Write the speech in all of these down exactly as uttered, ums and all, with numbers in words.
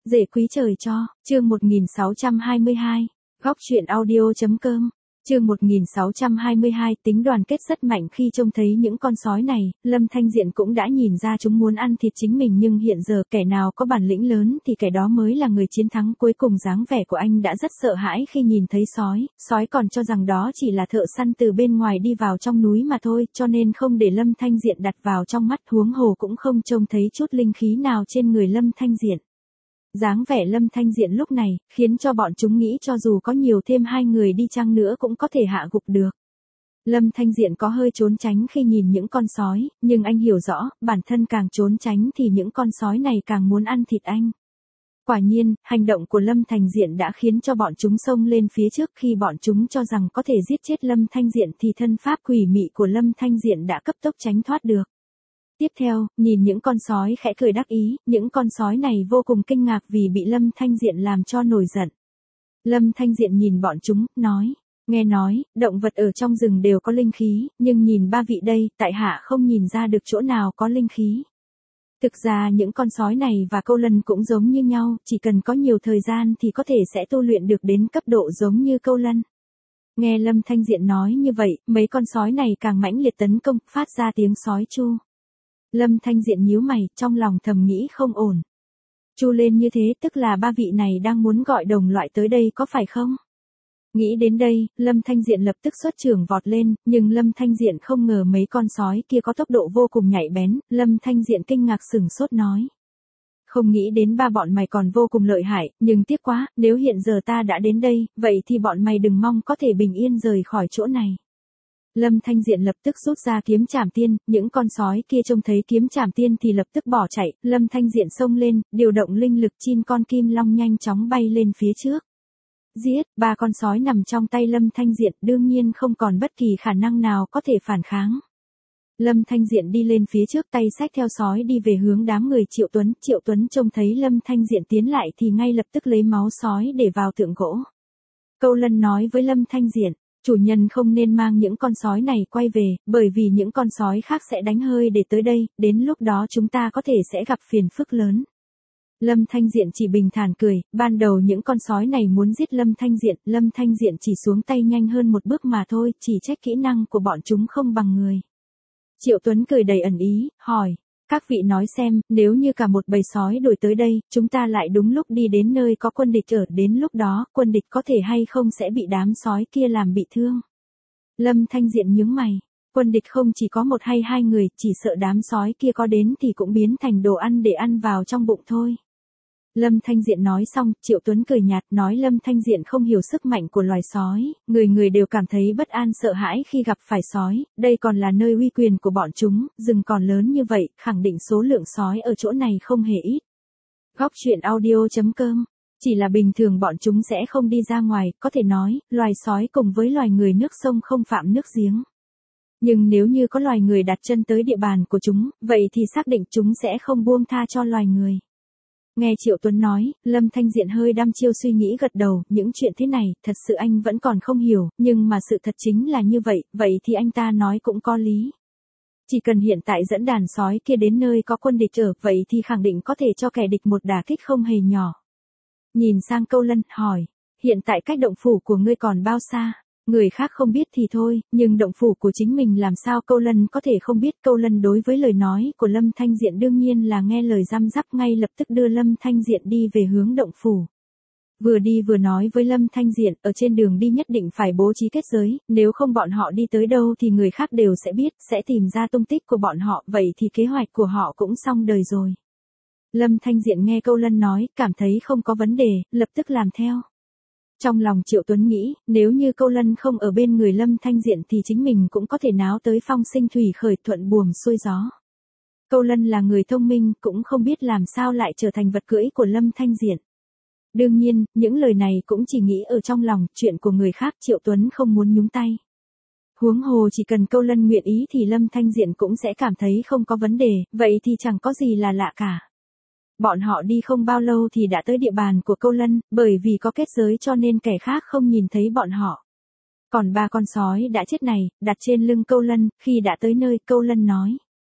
Rể quý trời cho, chương một nghìn sáu trăm hai mươi hai, góc truyện audio.com, chương một nghìn sáu trăm hai mươi hai, tính đoàn kết rất mạnh khi trông thấy những con sói này, Lâm Thanh Diện cũng đã nhìn ra chúng muốn ăn thịt chính mình nhưng hiện giờ kẻ nào có bản lĩnh lớn thì kẻ đó mới là người chiến thắng cuối cùng. Dáng vẻ của anh đã rất sợ hãi khi nhìn thấy sói, sói còn cho rằng đó chỉ là thợ săn từ bên ngoài đi vào trong núi mà thôi, cho nên không để Lâm Thanh Diện đặt vào trong mắt, huống hồ cũng không trông thấy chút linh khí nào trên người Lâm Thanh Diện. Dáng vẻ Lâm Thanh Diện lúc này, khiến cho bọn chúng nghĩ cho dù có nhiều thêm hai người đi chăng nữa cũng có thể hạ gục được. Lâm Thanh Diện có hơi trốn tránh khi nhìn những con sói, nhưng anh hiểu rõ, bản thân càng trốn tránh thì những con sói này càng muốn ăn thịt anh. Quả nhiên, hành động của Lâm Thanh Diện đã khiến cho bọn chúng xông lên phía trước. Khi bọn chúng cho rằng có thể giết chết Lâm Thanh Diện thì thân pháp quỷ mị của Lâm Thanh Diện đã cấp tốc tránh thoát được. Tiếp theo, nhìn những con sói khẽ cười đắc ý, những con sói này vô cùng kinh ngạc vì bị Lâm Thanh Diện làm cho nổi giận. Lâm Thanh Diện nhìn bọn chúng, nói, nghe nói, động vật ở trong rừng đều có linh khí, nhưng nhìn ba vị đây, tại hạ không nhìn ra được chỗ nào có linh khí. Thực ra những con sói này và Câu Lân cũng giống như nhau, chỉ cần có nhiều thời gian thì có thể sẽ tu luyện được đến cấp độ giống như Câu Lân. Nghe Lâm Thanh Diện nói như vậy, mấy con sói này càng mãnh liệt tấn công, phát ra tiếng sói chu. Lâm Thanh Diện nhíu mày, trong lòng thầm nghĩ không ổn. Chu lên như thế tức là ba vị này đang muốn gọi đồng loại tới đây có phải không? Nghĩ đến đây, Lâm Thanh Diện lập tức xuất trường vọt lên, nhưng Lâm Thanh Diện không ngờ mấy con sói kia có tốc độ vô cùng nhạy bén. Lâm Thanh Diện kinh ngạc sửng sốt nói. Không nghĩ đến ba bọn mày còn vô cùng lợi hại, nhưng tiếc quá, nếu hiện giờ ta đã đến đây, vậy thì bọn mày đừng mong có thể bình yên rời khỏi chỗ này. Lâm Thanh Diện lập tức rút ra kiếm trảm tiên, những con sói kia trông thấy kiếm trảm tiên thì lập tức bỏ chạy. Lâm Thanh Diện xông lên, điều động linh lực chin con kim long nhanh chóng bay lên phía trước. Giết, ba con sói nằm trong tay Lâm Thanh Diện đương nhiên không còn bất kỳ khả năng nào có thể phản kháng. Lâm Thanh Diện đi lên phía trước, tay xách theo sói đi về hướng đám người Triệu Tuấn. Triệu Tuấn trông thấy Lâm Thanh Diện tiến lại thì ngay lập tức lấy máu sói để vào tượng gỗ. Câu Lân nói với Lâm Thanh Diện, chủ nhân không nên mang những con sói này quay về, bởi vì những con sói khác sẽ đánh hơi để tới đây, đến lúc đó chúng ta có thể sẽ gặp phiền phức lớn. Lâm Thanh Diện chỉ bình thản cười, ban đầu những con sói này muốn giết Lâm Thanh Diện, Lâm Thanh Diện chỉ xuống tay nhanh hơn một bước mà thôi, chỉ trách kỹ năng của bọn chúng không bằng người. Triệu Tuấn cười đầy ẩn ý, hỏi, các vị nói xem, nếu như cả một bầy sói đuổi tới đây, chúng ta lại đúng lúc đi đến nơi có quân địch ở, đến lúc đó, quân địch có thể hay không sẽ bị đám sói kia làm bị thương. Lâm Thanh Diện nhướng mày, quân địch không chỉ có một hay hai người, chỉ sợ đám sói kia có đến thì cũng biến thành đồ ăn để ăn vào trong bụng thôi. Lâm Thanh Diện nói xong, Triệu Tuấn cười nhạt nói Lâm Thanh Diện không hiểu sức mạnh của loài sói, người người đều cảm thấy bất an sợ hãi khi gặp phải sói, đây còn là nơi uy quyền của bọn chúng, rừng còn lớn như vậy, khẳng định số lượng sói ở chỗ này không hề ít. Góc truyện audio.com, chỉ là bình thường bọn chúng sẽ không đi ra ngoài, có thể nói, loài sói cùng với loài người nước sông không phạm nước giếng. Nhưng nếu như có loài người đặt chân tới địa bàn của chúng, vậy thì xác định chúng sẽ không buông tha cho loài người. Nghe Triệu Tuấn nói, Lâm Thanh Diện hơi đăm chiêu suy nghĩ gật đầu, những chuyện thế này, thật sự anh vẫn còn không hiểu, nhưng mà sự thật chính là như vậy, vậy thì anh ta nói cũng có lý. Chỉ cần hiện tại dẫn đàn sói kia đến nơi có quân địch ở, vậy thì khẳng định có thể cho kẻ địch một đả kích không hề nhỏ. Nhìn sang Câu Lân, hỏi, hiện tại cách động phủ của ngươi còn bao xa? Người khác không biết thì thôi, nhưng động phủ của chính mình làm sao Câu Lân có thể không biết. Câu Lân đối với lời nói của Lâm Thanh Diện đương nhiên là nghe lời răm rắp, ngay lập tức đưa Lâm Thanh Diện đi về hướng động phủ. Vừa đi vừa nói với Lâm Thanh Diện, ở trên đường đi nhất định phải bố trí kết giới, nếu không bọn họ đi tới đâu thì người khác đều sẽ biết, sẽ tìm ra tung tích của bọn họ, vậy thì kế hoạch của họ cũng xong đời rồi. Lâm Thanh Diện nghe Câu Lân nói, cảm thấy không có vấn đề, lập tức làm theo. Trong lòng Triệu Tuấn nghĩ, nếu như Câu Lân không ở bên người Lâm Thanh Diện thì chính mình cũng có thể náo tới phong sinh thủy khởi, thuận buồm xuôi gió. Câu Lân là người thông minh, cũng không biết làm sao lại trở thành vật cưỡi của Lâm Thanh Diện. Đương nhiên, những lời này cũng chỉ nghĩ ở trong lòng, chuyện của người khác Triệu Tuấn không muốn nhúng tay. Huống hồ chỉ cần Câu Lân nguyện ý thì Lâm Thanh Diện cũng sẽ cảm thấy không có vấn đề, vậy thì chẳng có gì là lạ cả. Bọn họ đi không bao lâu thì đã tới địa bàn của Câu Lân, bởi vì có kết giới cho nên kẻ khác không nhìn thấy bọn họ. Còn ba con sói đã chết này, đặt trên lưng Câu Lân, khi đã tới nơi Câu Lân nói.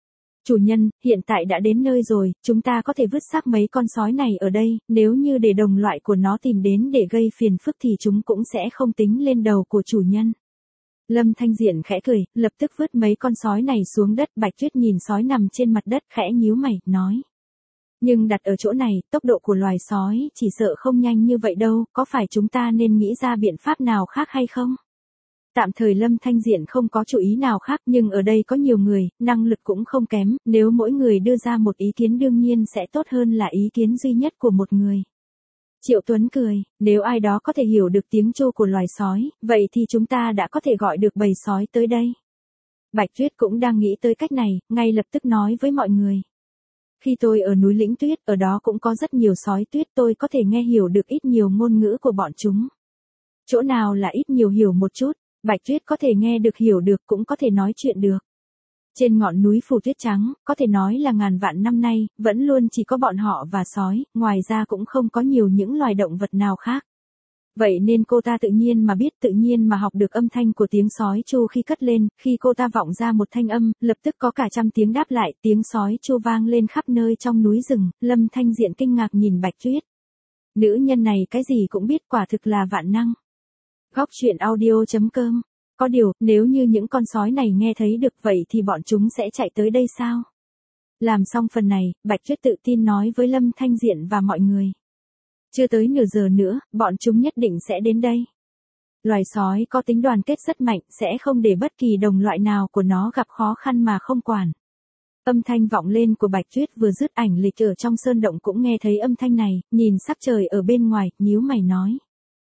Chủ nhân, hiện tại đã đến nơi rồi, chúng ta có thể vứt xác mấy con sói này ở đây, nếu như để đồng loại của nó tìm đến để gây phiền phức thì chúng cũng sẽ không tính lên đầu của chủ nhân. Lâm Thanh Diện khẽ cười, lập tức vứt mấy con sói này xuống đất. Bạch Tuyết nhìn sói nằm trên mặt đất, khẽ nhíu mày, nói. Nhưng đặt ở chỗ này, tốc độ của loài sói chỉ sợ không nhanh như vậy đâu, có phải chúng ta nên nghĩ ra biện pháp nào khác hay không? Tạm thời Lâm Thanh Diện không có chủ ý nào khác, nhưng ở đây có nhiều người, năng lực cũng không kém, nếu mỗi người đưa ra một ý kiến đương nhiên sẽ tốt hơn là ý kiến duy nhất của một người. Triệu Tuấn cười, nếu ai đó có thể hiểu được tiếng chu của loài sói, vậy thì chúng ta đã có thể gọi được bầy sói tới đây. Bạch Tuyết cũng đang nghĩ tới cách này, ngay lập tức nói với mọi người. Khi tôi ở núi Lĩnh Tuyết, ở đó cũng có rất nhiều sói tuyết, tôi có thể nghe hiểu được ít nhiều ngôn ngữ của bọn chúng. Chỗ nào là ít nhiều hiểu một chút, Bạch Tuyết có thể nghe được hiểu được cũng có thể nói chuyện được. Trên ngọn núi phủ tuyết trắng, có thể nói là ngàn vạn năm nay, vẫn luôn chỉ có bọn họ và sói, ngoài ra cũng không có nhiều những loài động vật nào khác. Vậy nên cô ta tự nhiên mà biết, tự nhiên mà học được âm thanh của tiếng sói chu khi cất lên, khi cô ta vọng ra một thanh âm, lập tức có cả trăm tiếng đáp lại, tiếng sói chu vang lên khắp nơi trong núi rừng. Lâm Thanh Diện kinh ngạc nhìn Bạch Tuyết. Nữ nhân này cái gì cũng biết, quả thực là vạn năng. Góc truyện audio chấm com. Có điều, nếu như những con sói này nghe thấy được vậy thì bọn chúng sẽ chạy tới đây sao? Làm xong phần này, Bạch Tuyết tự tin nói với Lâm Thanh Diện và mọi người. Chưa tới nửa giờ nữa, bọn chúng nhất định sẽ đến đây. Loài sói có tính đoàn kết rất mạnh, sẽ không để bất kỳ đồng loại nào của nó gặp khó khăn mà không quản. Âm thanh vọng lên của Bạch Tuyết vừa dứt, Ảnh Lịch ở trong sơn động cũng nghe thấy âm thanh này, nhìn sắc trời ở bên ngoài, nhíu mày nói.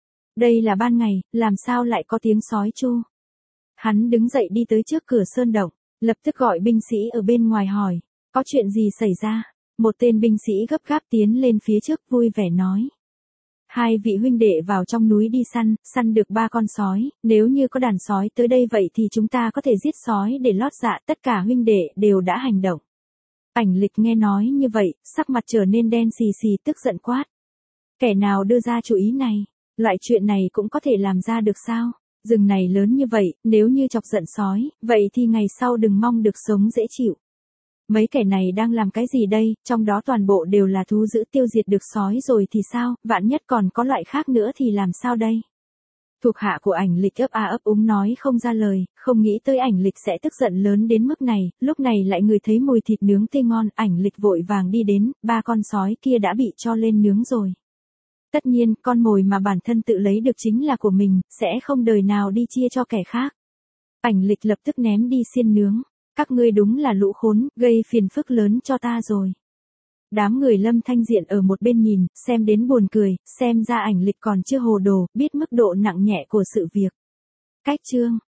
Đây là ban ngày, làm sao lại có tiếng sói chu? Hắn đứng dậy đi tới trước cửa sơn động, lập tức gọi binh sĩ ở bên ngoài hỏi, có chuyện gì xảy ra? Một tên binh sĩ gấp gáp tiến lên phía trước vui vẻ nói. Hai vị huynh đệ vào trong núi đi săn, săn được ba con sói, nếu như có đàn sói tới đây vậy thì chúng ta có thể giết sói để lót dạ, tất cả huynh đệ đều đã hành động. Ảnh Lịch nghe nói như vậy, sắc mặt trở nên đen xì xì, tức giận quát. Kẻ nào đưa ra chủ ý này? Loại chuyện này cũng có thể làm ra được sao? Rừng này lớn như vậy, nếu như chọc giận sói, vậy thì ngày sau đừng mong được sống dễ chịu. Mấy kẻ này đang làm cái gì đây, trong đó toàn bộ đều là thú dữ, tiêu diệt được sói rồi thì sao, vạn nhất còn có loại khác nữa thì làm sao đây? Thuộc hạ của Ảnh Lịch ấp a ấp úng nói không ra lời, không nghĩ tới Ảnh Lịch sẽ tức giận lớn đến mức này, lúc này lại ngửi thấy mùi thịt nướng tươi ngon, Ảnh Lịch vội vàng đi đến, ba con sói kia đã bị cho lên nướng rồi. Tất nhiên, con mồi mà bản thân tự lấy được chính là của mình, sẽ không đời nào đi chia cho kẻ khác. Ảnh Lịch lập tức ném đi xiên nướng. Các ngươi đúng là lũ khốn, gây phiền phức lớn cho ta rồi. Đám người Lâm Thanh Diện ở một bên nhìn, xem đến buồn cười, xem ra Ảnh Lịch còn chưa hồ đồ, biết mức độ nặng nhẹ của sự việc. Cách chương